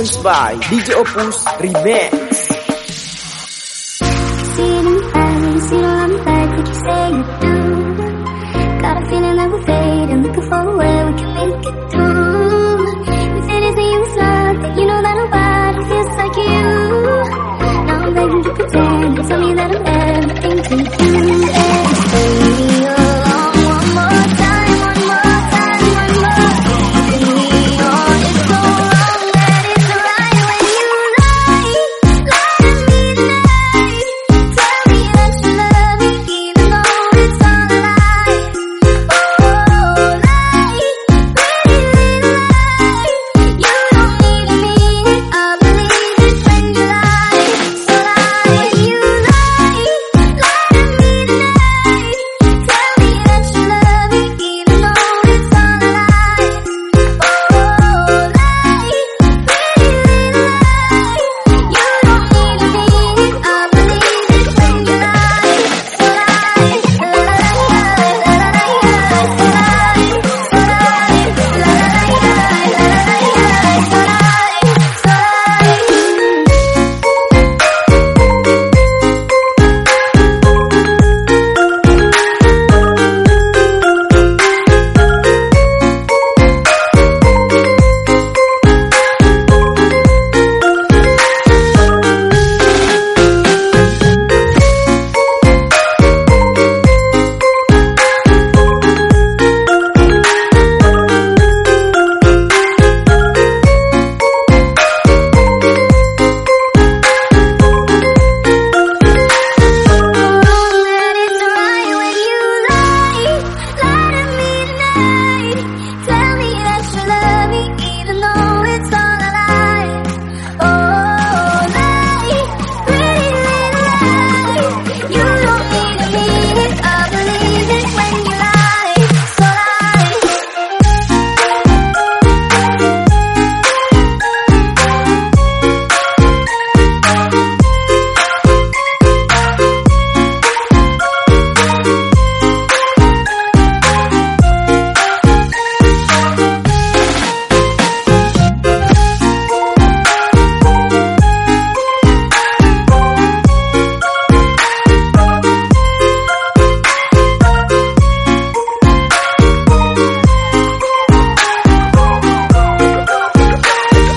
Performance by DJ Opus Remix. Feeling fast, you know I'm back like you say you do. Got a feeling that we'll fade and looking for a way we can make it through. If it isn't you, it's not, then you know that nobody feels like you. Now I'm begging you to pretend and tell me that I'm everything to you.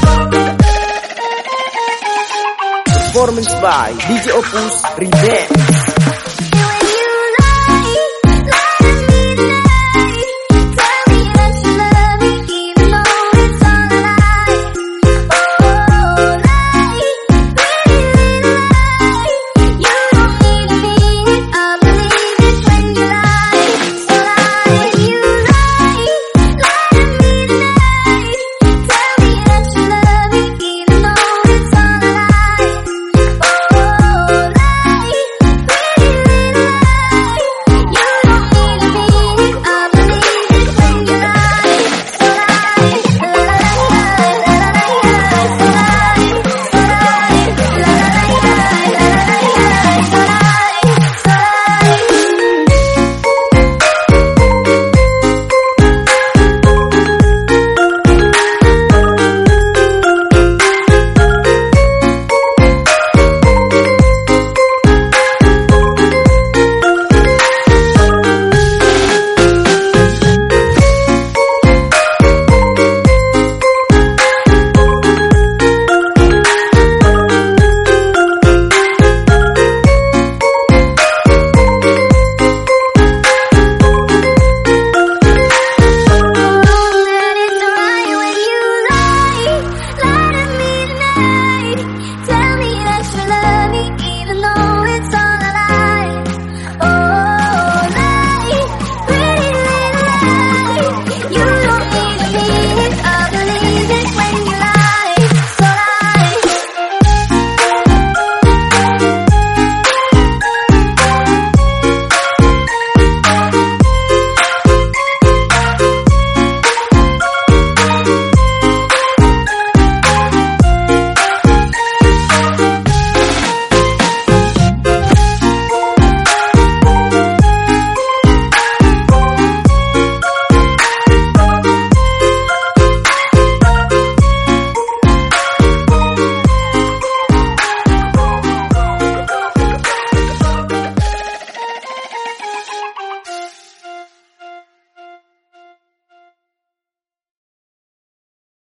Performance by DJ Opus Remix.